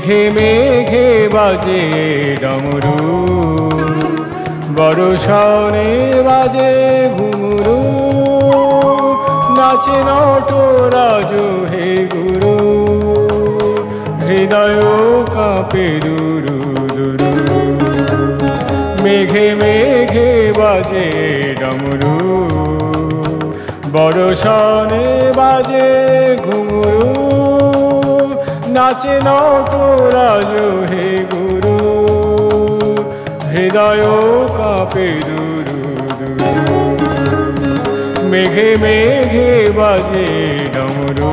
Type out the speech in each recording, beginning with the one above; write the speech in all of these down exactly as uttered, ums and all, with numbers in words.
মেঘে মেঘে বাজে ডমরু, বর্ষণে বাজে ঘুঙরু, নাচে নটরাজ হে গুরু, হৃদয় কাঁপে দুরু দুরু। মেঘে মেঘে বাজে ডমরু, বর্ষণে বাজে ঘুঙরু, নাচে নটরাজ হে গুরু, হৃদয় কাঁপে দুরু দুরু। মেঘে মেঘে বাজে ডমরু।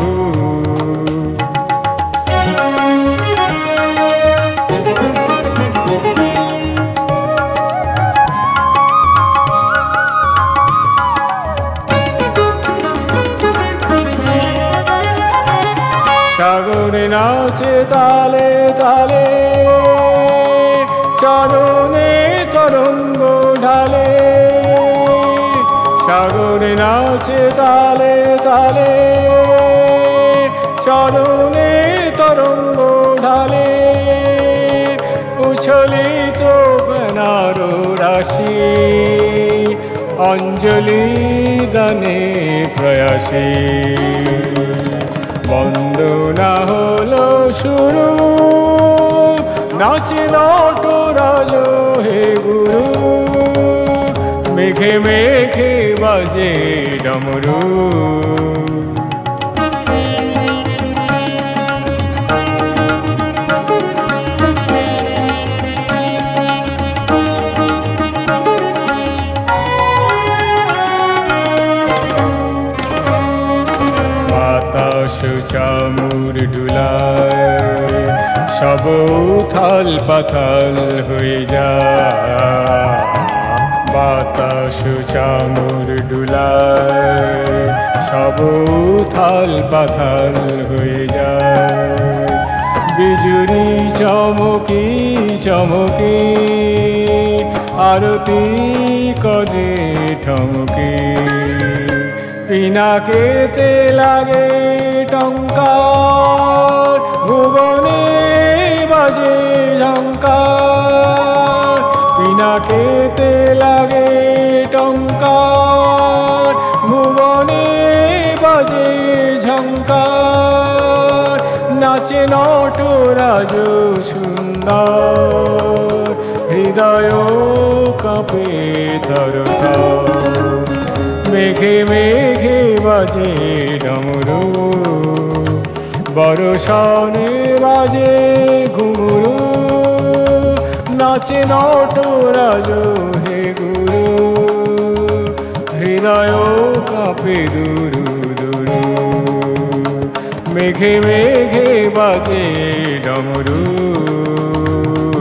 সাগরে নাচে তালে তালে, চরণে তরঙ্গ ঢালে। সাগরে নাচে তালে তালে, চরণে তরঙ্গ ঢালে। উছলিত বেনার রাশি, অঞ্জলি দানে প্রয়াসী। বন্দনা হলো শুরু, নাচে নটরাজ হে গুরু, মেঘে মেঘে বাজে ডমরু। বাতাস চামুর ডুলায়, সব উথাল পাথাল হয়ে যায়। বাতাস চামুর ডুলায়, সব উথাল পাথাল হয়ে যায়। বিজুরি চমকি চমকি, আরতি করে ঠমকি। পিনাকেতে লাগে টঙ্কার, ভুবনে বাজে ঝঙ্কার। পিনাকেতে লাগে টঙ্কার, ভুবনে বাজে ঝঙ্কার। নাচে নটরাজ সুন্দর, হৃদয় কাঁপে থর থর। মেঘে মেঘে বাজে ডমরু, বর্ষণে বাজে ঘুঙরু, নাচে নটরাজ হে গুরু, হৃদয় কাঁপে দুরু দুরু। মেঘে মেঘে বাজে ডমরু।